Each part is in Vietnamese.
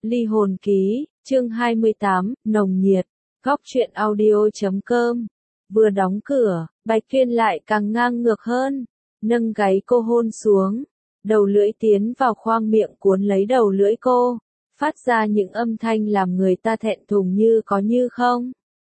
Ly hồn ký, chương 28, nồng nhiệt, góc truyện audio.com. Vừa đóng cửa, Bạch Tuyên lại càng ngang ngược hơn, nâng gáy cô hôn xuống, đầu lưỡi tiến vào khoang miệng cuốn lấy đầu lưỡi cô, phát ra những âm thanh làm người ta thẹn thùng như có như không.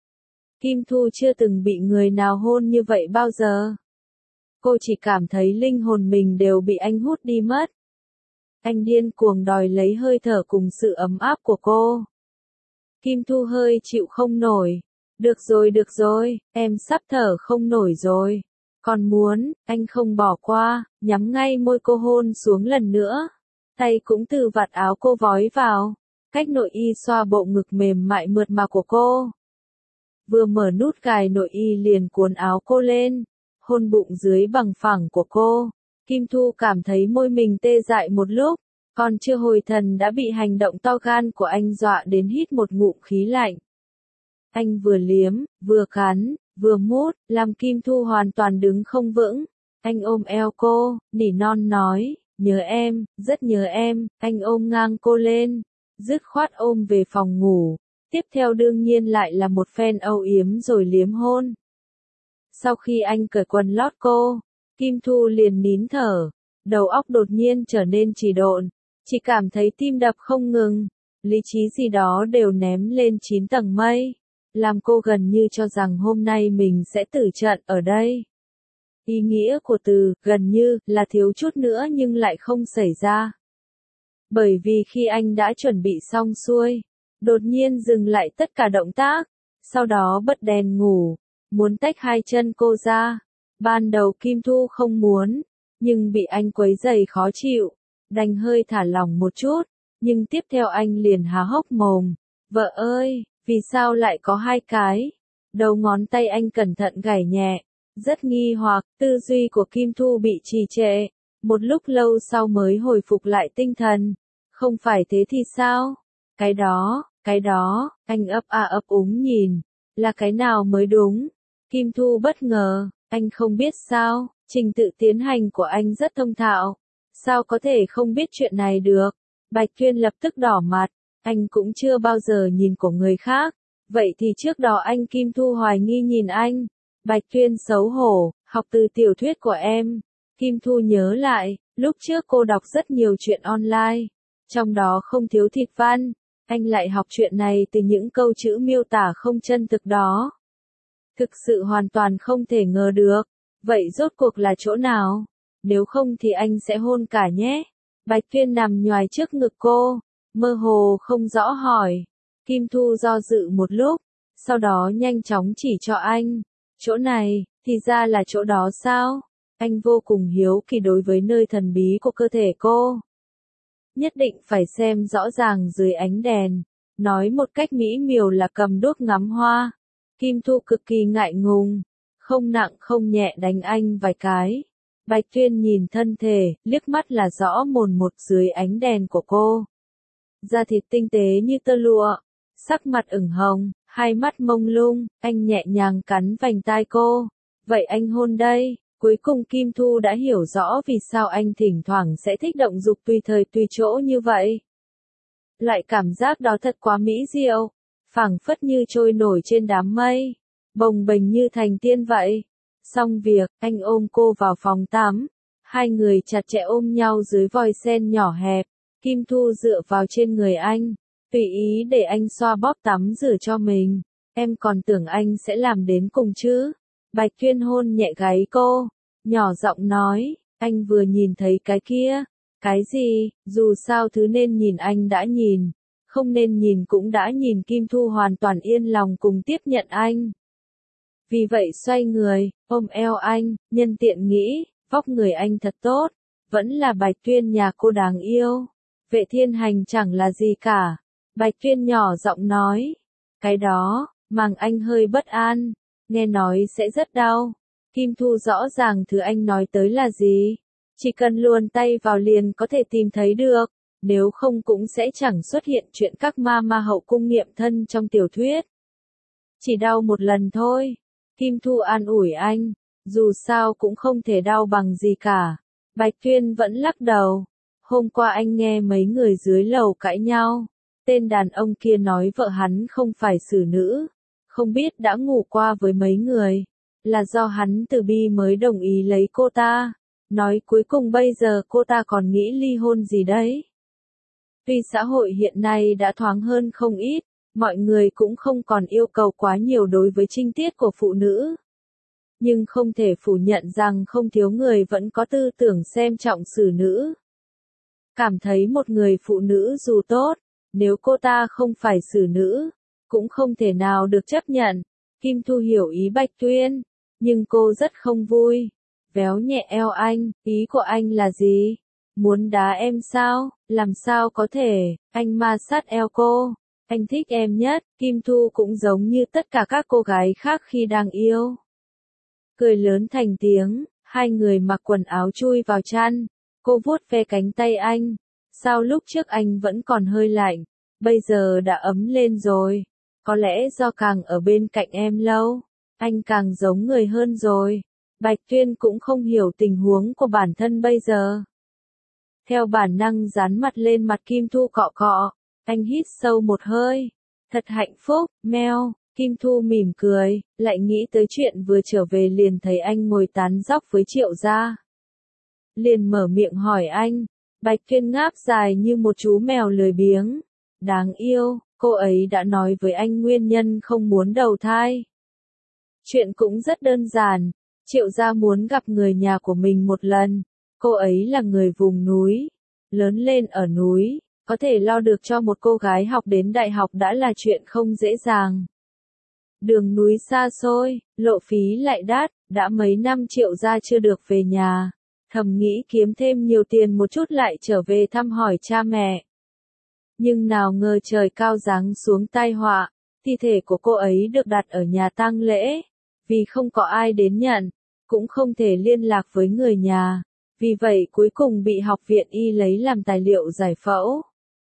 Kim Thu chưa từng bị người nào hôn như vậy bao giờ. Cô chỉ cảm thấy linh hồn mình đều bị anh hút đi mất. Anh điên cuồng đòi lấy hơi thở cùng sự ấm áp của cô. Kim Thu hơi chịu không nổi. Được rồi, em sắp thở không nổi rồi. Còn muốn, anh không bỏ qua, nhắm ngay môi cô hôn xuống lần nữa. Tay cũng từ vạt áo cô vói vào, cách nội y xoa bộ ngực mềm mại mượt mà của cô. Vừa mở nút cài nội y liền cuốn áo cô lên, hôn bụng dưới bằng phẳng của cô. Kim Thu cảm thấy môi mình tê dại một lúc, còn chưa hồi thần đã bị hành động to gan của anh dọa đến hít một ngụm khí lạnh. Anh vừa liếm, vừa cắn, vừa mút, làm Kim Thu hoàn toàn đứng không vững. Anh ôm eo cô, nỉ non nói, nhớ em, rất nhớ em. Anh ôm ngang cô lên, dứt khoát ôm về phòng ngủ. Tiếp theo đương nhiên lại là một phen âu yếm rồi liếm hôn. Sau khi anh cởi quần lót cô, Kim Thu liền nín thở, đầu óc đột nhiên trở nên trì độn, chỉ cảm thấy tim đập không ngừng, lý trí gì đó đều ném lên 9 tầng mây, làm cô gần như cho rằng hôm nay mình sẽ tử trận ở đây. Ý nghĩa của từ gần như là thiếu chút nữa nhưng lại không xảy ra. Bởi vì khi anh đã chuẩn bị xong xuôi, đột nhiên dừng lại tất cả động tác, sau đó bật đèn ngủ, muốn tách hai chân cô ra. Ban đầu Kim Thu không muốn, nhưng bị anh quấy rầy khó chịu, đành hơi thả lỏng một chút, nhưng tiếp theo anh liền há hốc mồm. Vợ ơi, vì sao lại có hai cái? Đầu ngón tay anh cẩn thận gảy nhẹ, rất nghi hoặc, tư duy của Kim Thu bị trì trệ, một lúc lâu sau mới hồi phục lại tinh thần. Không phải thế thì sao? Cái đó, anh ấp úng nhìn, là cái nào mới đúng? Kim Thu bất ngờ, anh không biết sao, trình tự tiến hành của anh rất thông thạo, sao có thể không biết chuyện này được? Bạch Tuyên lập tức đỏ mặt, anh cũng chưa bao giờ nhìn của người khác, vậy thì trước đó anh Kim Thu hoài nghi nhìn anh. Bạch Tuyên xấu hổ, học từ tiểu thuyết của em. Kim Thu nhớ lại, lúc trước cô đọc rất nhiều chuyện online, trong đó không thiếu thịt văn, anh lại học chuyện này từ những câu chữ miêu tả không chân thực đó. Thực sự hoàn toàn không thể ngờ được, vậy rốt cuộc là chỗ nào? Nếu không thì anh sẽ hôn cả nhé. Bạch Tuyên nằm nhoài trước ngực cô, mơ hồ không rõ hỏi. Kim Thu do dự một lúc, sau đó nhanh chóng chỉ cho anh. Chỗ này, thì ra là chỗ đó sao? Anh vô cùng hiếu kỳ đối với nơi thần bí của cơ thể cô. Nhất định phải xem rõ ràng dưới ánh đèn, nói một cách mỹ miều là cầm đuốc ngắm hoa. Kim Thu cực kỳ ngại ngùng, không nặng không nhẹ đánh anh vài cái. Bạch Tuyên nhìn thân thể, liếc mắt là rõ mồn một dưới ánh đèn của cô. Da thịt tinh tế như tơ lụa, sắc mặt ửng hồng, hai mắt mông lung, anh nhẹ nhàng cắn vành tai cô. Vậy anh hôn đây. Cuối cùng Kim Thu đã hiểu rõ vì sao anh thỉnh thoảng sẽ thích động dục tùy thời tùy chỗ như vậy. Loại cảm giác đó thật quá mỹ diệu, phảng phất như trôi nổi trên đám mây, bồng bềnh như thành tiên vậy. Xong việc, anh ôm cô vào phòng tắm, hai người chặt chẽ ôm nhau dưới vòi sen nhỏ hẹp. Kim Thu dựa vào trên người anh, tùy ý để anh xoa bóp tắm rửa cho mình. Em còn tưởng anh sẽ làm đến cùng chứ? Bạch Tuyên hôn nhẹ gáy cô, nhỏ giọng nói, anh vừa nhìn thấy cái kia. Cái gì? Dù sao thứ nên nhìn anh đã nhìn, không nên nhìn cũng đã nhìn. Kim Thu hoàn toàn yên lòng cùng tiếp nhận anh. Vì vậy xoay người, ôm eo anh, nhân tiện nghĩ, vóc người anh thật tốt, vẫn là Bạch Tuyên nhà cô đáng yêu. Vệ Thiên Hành chẳng là gì cả. Bạch Tuyên nhỏ giọng nói, cái đó, mang anh hơi bất an, nghe nói sẽ rất đau. Kim Thu rõ ràng thứ anh nói tới là gì, chỉ cần luồn tay vào liền có thể tìm thấy được, nếu không cũng sẽ chẳng xuất hiện chuyện các ma hậu cung nghiệm thân trong tiểu thuyết. Chỉ đau một lần thôi. Kim Thu an ủi anh, dù sao cũng không thể đau bằng gì cả. Bạch Tuyên vẫn lắc đầu. Hôm qua anh nghe mấy người dưới lầu cãi nhau. Tên đàn ông kia nói vợ hắn không phải xử nữ, không biết đã ngủ qua với mấy người, là do hắn từ bi mới đồng ý lấy cô ta. Nói cuối cùng bây giờ cô ta còn nghĩ ly hôn gì đấy. Tuy xã hội hiện nay đã thoáng hơn không ít, mọi người cũng không còn yêu cầu quá nhiều đối với trinh tiết của phụ nữ. Nhưng không thể phủ nhận rằng không thiếu người vẫn có tư tưởng xem trọng xử nữ. Cảm thấy một người phụ nữ dù tốt, nếu cô ta không phải xử nữ, cũng không thể nào được chấp nhận. Kim Thu hiểu ý Bạch Tuyên, nhưng cô rất không vui. Véo nhẹ eo anh, ý của anh là gì? Muốn đá em sao? Làm sao có thể? Anh ma sát eo cô. Anh thích em nhất. Kim Thu cũng giống như tất cả các cô gái khác khi đang yêu. Cười lớn thành tiếng, hai người mặc quần áo chui vào chăn. Cô vuốt ve cánh tay anh. Sao lúc trước anh vẫn còn hơi lạnh, bây giờ đã ấm lên rồi? Có lẽ do càng ở bên cạnh em lâu, anh càng giống người hơn rồi. Bạch Tuyên cũng không hiểu tình huống của bản thân bây giờ. Theo bản năng dán mặt lên mặt Kim Thu cọ cọ, anh hít sâu một hơi. Thật hạnh phúc, meo. Kim Thu mỉm cười, lại nghĩ tới chuyện vừa trở về liền thấy anh ngồi tán dóc với Triệu gia. Liền mở miệng hỏi anh. Bạch Tuyên ngáp dài như một chú mèo lười biếng. Đáng yêu, cô ấy đã nói với anh nguyên nhân không muốn đầu thai. Chuyện cũng rất đơn giản, Triệu gia muốn gặp người nhà của mình một lần. Cô ấy là người vùng núi, lớn lên ở núi, có thể lo được cho một cô gái học đến đại học đã là chuyện không dễ dàng. Đường núi xa xôi, lộ phí lại đắt, đã mấy năm Triệu gia chưa được về nhà. Thầm nghĩ kiếm thêm nhiều tiền một chút lại trở về thăm hỏi cha mẹ. Nhưng nào ngờ trời cao giáng xuống tai họa, thi thể của cô ấy được đặt ở nhà tang lễ. Vì không có ai đến nhận, cũng không thể liên lạc với người nhà. Vì vậy cuối cùng bị học viện y lấy làm tài liệu giải phẫu.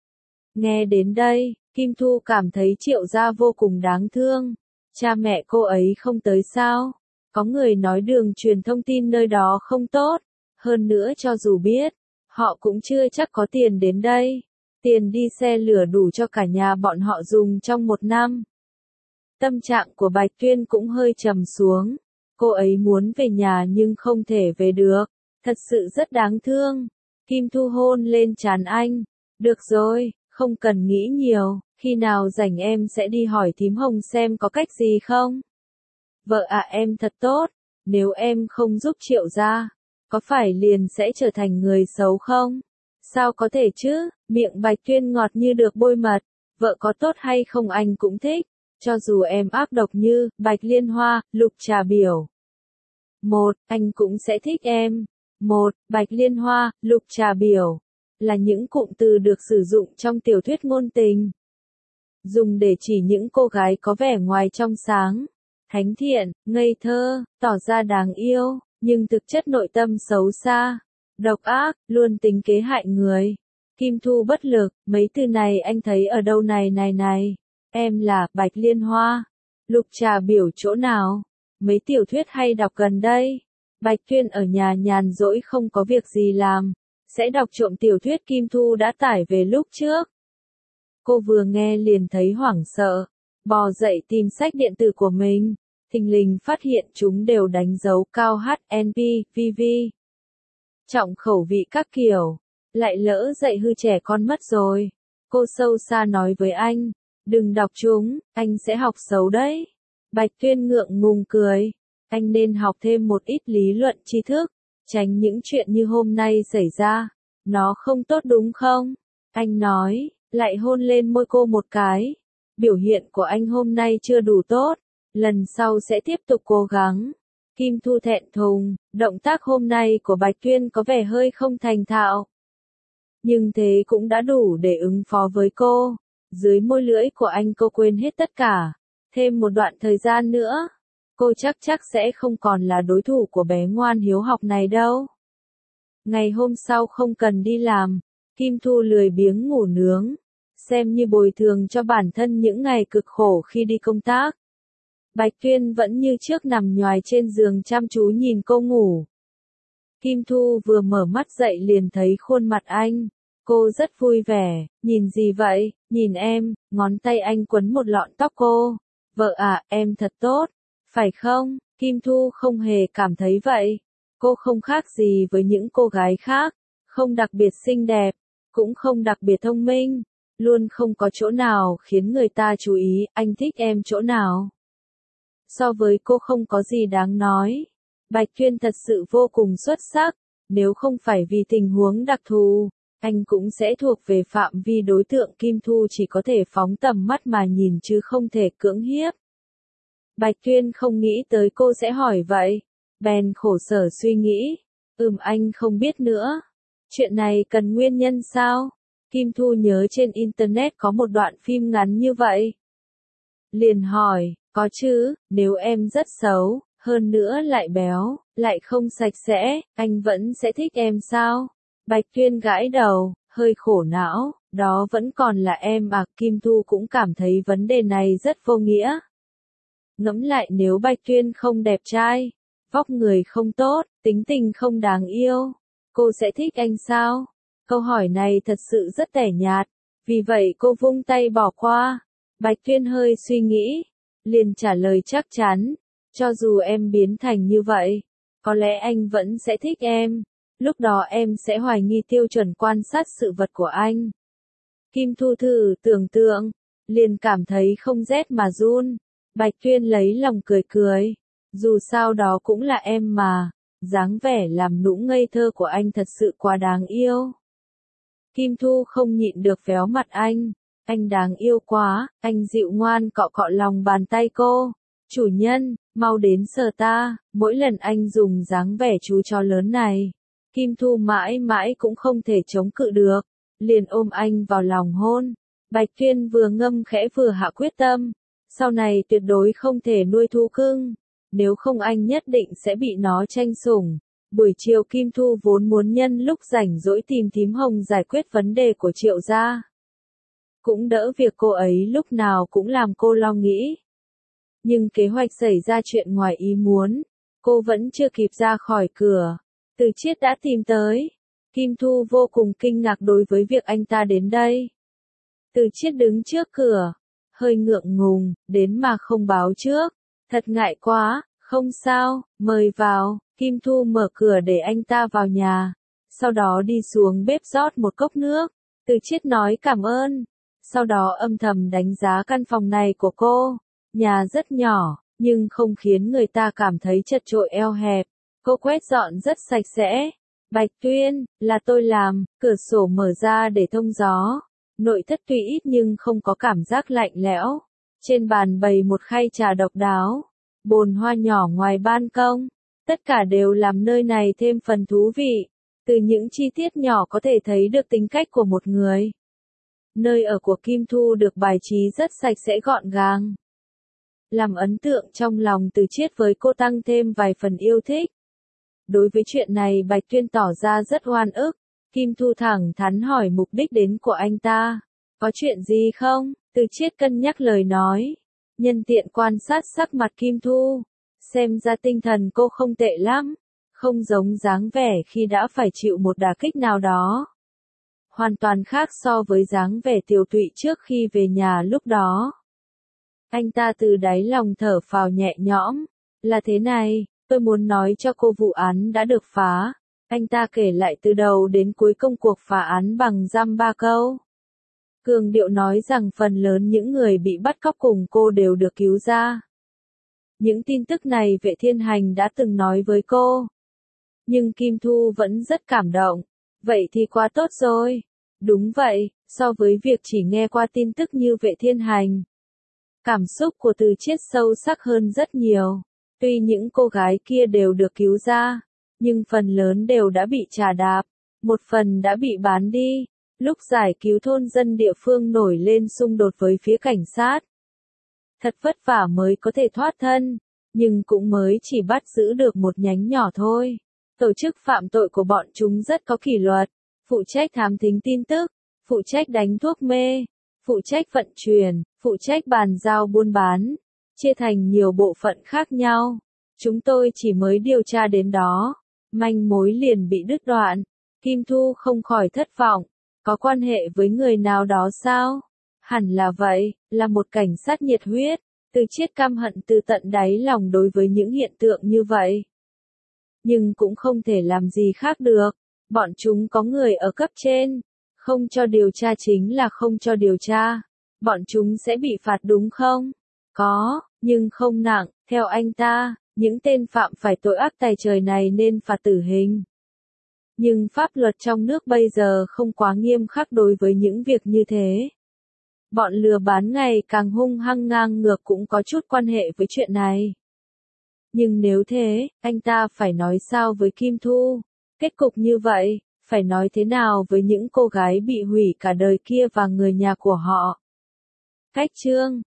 Nghe đến đây, Kim Thu cảm thấy Triệu gia vô cùng đáng thương. Cha mẹ cô ấy không tới sao? Có người nói đường truyền thông tin nơi đó không tốt. Hơn nữa cho dù biết, họ cũng chưa chắc có tiền đến đây. Tiền đi xe lửa đủ cho cả nhà bọn họ dùng trong một năm. Tâm trạng của Bạch Tuyên cũng hơi trầm xuống. Cô ấy muốn về nhà nhưng không thể về được. Thật sự rất đáng thương. Kim Thu hôn lên trán anh. Được rồi, không cần nghĩ nhiều. Khi nào rảnh em sẽ đi hỏi thím Hồng xem có cách gì không? Vợ à, em thật tốt. Nếu em không giúp Triệu gia, có phải liền sẽ trở thành người xấu không? Sao có thể chứ? Miệng Bạch Tuyên ngọt như được bôi mật. Vợ có tốt hay không anh cũng thích. Cho dù em ác độc như Bạch Liên Hoa, Lục Trà Biểu. Một, anh cũng sẽ thích em. Một, Bạch Liên Hoa, Lục Trà Biểu là những cụm từ được sử dụng trong tiểu thuyết ngôn tình. Dùng để chỉ những cô gái có vẻ ngoài trong sáng, thánh thiện, ngây thơ, tỏ ra đáng yêu, nhưng thực chất nội tâm xấu xa, độc ác, luôn tính kế hại người. Kim Thu bất lực, mấy từ này anh thấy ở đâu này. Em là Bạch Liên Hoa, Lục Trà Biểu chỗ nào? Mấy tiểu thuyết hay đọc gần đây. Bạch Tuyên ở nhà nhàn rỗi không có việc gì làm, sẽ đọc trộm tiểu thuyết Kim Thu đã tải về lúc trước. Cô vừa nghe liền thấy hoảng sợ, bò dậy tìm sách điện tử của mình, thình lình phát hiện chúng đều đánh dấu cao HNP, VV. Trọng khẩu vị các kiểu, lại lỡ dạy hư trẻ con mất rồi. Cô sâu xa nói với anh, đừng đọc chúng, anh sẽ học xấu đấy. Bạch Tuyên ngượng ngùng cười, anh nên học thêm một ít lý luận tri thức, tránh những chuyện như hôm nay xảy ra, nó không tốt đúng không? Anh nói, lại hôn lên môi cô một cái. Biểu hiện của anh hôm nay chưa đủ tốt, lần sau sẽ tiếp tục cố gắng. Kim Thu thẹn thùng, động tác hôm nay của Bạch Tuyên có vẻ hơi không thành thạo. Nhưng thế cũng đã đủ để ứng phó với cô. Dưới môi lưỡi của anh cô quên hết tất cả. Thêm một đoạn thời gian nữa, cô chắc sẽ không còn là đối thủ của bé ngoan hiếu học này đâu. Ngày hôm sau không cần đi làm, Kim Thu lười biếng ngủ nướng, xem như bồi thường cho bản thân những ngày cực khổ khi đi công tác. Bạch Tuyên vẫn như trước nằm nhoài trên giường chăm chú nhìn cô ngủ. Kim Thu vừa mở mắt dậy liền thấy khuôn mặt anh. Cô rất vui vẻ, nhìn gì vậy, nhìn em, ngón tay anh quấn một lọn tóc cô. Vợ à, em thật tốt, phải không? Kim Thu không hề cảm thấy vậy. Cô không khác gì với những cô gái khác, không đặc biệt xinh đẹp, cũng không đặc biệt thông minh, luôn không có chỗ nào khiến người ta chú ý, anh thích em chỗ nào. So với cô không có gì đáng nói. Bạch Tuyên thật sự vô cùng xuất sắc, nếu không phải vì tình huống đặc thù, anh cũng sẽ thuộc về phạm vi đối tượng Kim Thu chỉ có thể phóng tầm mắt mà nhìn chứ không thể cưỡng hiếp. Bạch Tuyên không nghĩ tới cô sẽ hỏi vậy, bèn khổ sở suy nghĩ, anh không biết nữa. Chuyện này cần nguyên nhân sao? Kim Thu nhớ trên Internet có một đoạn phim ngắn như vậy. Liền hỏi, có chứ, nếu em rất xấu, hơn nữa lại béo, lại không sạch sẽ, anh vẫn sẽ thích em sao? Bạch Tuyên gãi đầu, hơi khổ não, đó vẫn còn là em à, Kim Thu cũng cảm thấy vấn đề này rất vô nghĩa. Ngẫm lại nếu Bạch Tuyên không đẹp trai, vóc người không tốt, tính tình không đáng yêu, cô sẽ thích anh sao? Câu hỏi này thật sự rất tẻ nhạt, vì vậy cô vung tay bỏ qua. Bạch Tuyên hơi suy nghĩ, liền trả lời chắc chắn, cho dù em biến thành như vậy, có lẽ anh vẫn sẽ thích em, lúc đó em sẽ hoài nghi tiêu chuẩn quan sát sự vật của anh. Kim Thu thử tưởng tượng, liền cảm thấy không rét mà run. Bạch Tuyên lấy lòng cười cười, dù sao đó cũng là em mà, dáng vẻ làm nũng ngây thơ của anh thật sự quá đáng yêu. Kim Thu không nhịn được véo mặt anh đáng yêu quá, anh dịu ngoan cọ cọ lòng bàn tay cô. Chủ nhân, mau đến sờ ta, mỗi lần anh dùng dáng vẻ chú chó lớn này, Kim Thu mãi mãi cũng không thể chống cự được, liền ôm anh vào lòng hôn. Bạch Tuyên vừa ngâm khẽ vừa hạ quyết tâm, sau này tuyệt đối không thể nuôi thú cưng, nếu không anh nhất định sẽ bị nó tranh sủng. Buổi chiều Kim Thu vốn muốn nhân lúc rảnh rỗi tìm thím Hồng giải quyết vấn đề của Triệu gia. Cũng đỡ việc cô ấy lúc nào cũng làm cô lo nghĩ. Nhưng kế hoạch xảy ra chuyện ngoài ý muốn, cô vẫn chưa kịp ra khỏi cửa. Từ Chiết đã tìm tới. Kim Thu vô cùng kinh ngạc đối với việc anh ta đến đây. Từ Chiết đứng trước cửa, hơi ngượng ngùng, đến mà không báo trước. Thật ngại quá, không sao, mời vào. Kim Thu mở cửa để anh ta vào nhà, sau đó đi xuống bếp rót một cốc nước. Từ Chiết nói cảm ơn, sau đó âm thầm đánh giá căn phòng này của cô. Nhà rất nhỏ, nhưng không khiến người ta cảm thấy chật chội eo hẹp. Cô quét dọn rất sạch sẽ. Bạch Tuyên, là tôi làm, cửa sổ mở ra để thông gió. Nội thất tuy ít nhưng không có cảm giác lạnh lẽo. Trên bàn bày một khay trà độc đáo, bồn hoa nhỏ ngoài ban công. Tất cả đều làm nơi này thêm phần thú vị. Từ những chi tiết nhỏ có thể thấy được tính cách của một người. Nơi ở của Kim Thu được bài trí rất sạch sẽ gọn gàng, làm ấn tượng trong lòng Từ Chiết với cô tăng thêm vài phần yêu thích. Đối với chuyện này Bạch Tuyên tỏ ra rất oan ức. Kim Thu thẳng thắn hỏi mục đích đến của anh ta. Có chuyện gì không? Từ Chiết cân nhắc lời nói, nhân tiện quan sát sắc mặt Kim Thu. Xem ra tinh thần cô không tệ lắm, không giống dáng vẻ khi đã phải chịu một đả kích nào đó. Hoàn toàn khác so với dáng vẻ tiều tụy trước khi về nhà lúc đó. Anh ta từ đáy lòng thở phào nhẹ nhõm. Là thế này, tôi muốn nói cho cô vụ án đã được phá. Anh ta kể lại từ đầu đến cuối công cuộc phá án bằng dăm ba câu. Cường điệu nói rằng phần lớn những người bị bắt cóc cùng cô đều được cứu ra. Những tin tức này Vệ Thiên Hành đã từng nói với cô. Nhưng Kim Thu vẫn rất cảm động. Vậy thì quá tốt rồi. Đúng vậy, so với việc chỉ nghe qua tin tức như Vệ Thiên Hành, cảm xúc của Từ Chiết sâu sắc hơn rất nhiều. Tuy những cô gái kia đều được cứu ra, nhưng phần lớn đều đã bị trà đạp, một phần đã bị bán đi. Lúc giải cứu thôn dân địa phương nổi lên xung đột với phía cảnh sát. Thật vất vả mới có thể thoát thân, nhưng cũng mới chỉ bắt giữ được một nhánh nhỏ thôi. Tổ chức phạm tội của bọn chúng rất có kỷ luật, phụ trách thám thính tin tức, phụ trách đánh thuốc mê, phụ trách vận chuyển, phụ trách bàn giao buôn bán, chia thành nhiều bộ phận khác nhau. Chúng tôi chỉ mới điều tra đến đó, manh mối liền bị đứt đoạn. Kim Thu không khỏi thất vọng. Có quan hệ với người nào đó sao? Hẳn là vậy, là một cảnh sát nhiệt huyết, Từ Chiết căm hận từ tận đáy lòng đối với những hiện tượng như vậy. Nhưng cũng không thể làm gì khác được, bọn chúng có người ở cấp trên, không cho điều tra chính là không cho điều tra. Bọn chúng sẽ bị phạt đúng không? Có, nhưng không nặng, theo anh ta, những tên phạm phải tội ác tày trời này nên phạt tử hình. Nhưng pháp luật trong nước bây giờ không quá nghiêm khắc đối với những việc như thế. Bọn lừa bán ngày càng hung hăng ngang ngược cũng có chút quan hệ với chuyện này. Nhưng nếu thế, anh ta phải nói sao với Kim Thu? Kết cục như vậy, phải nói thế nào với những cô gái bị hủy cả đời kia và người nhà của họ? Cách chương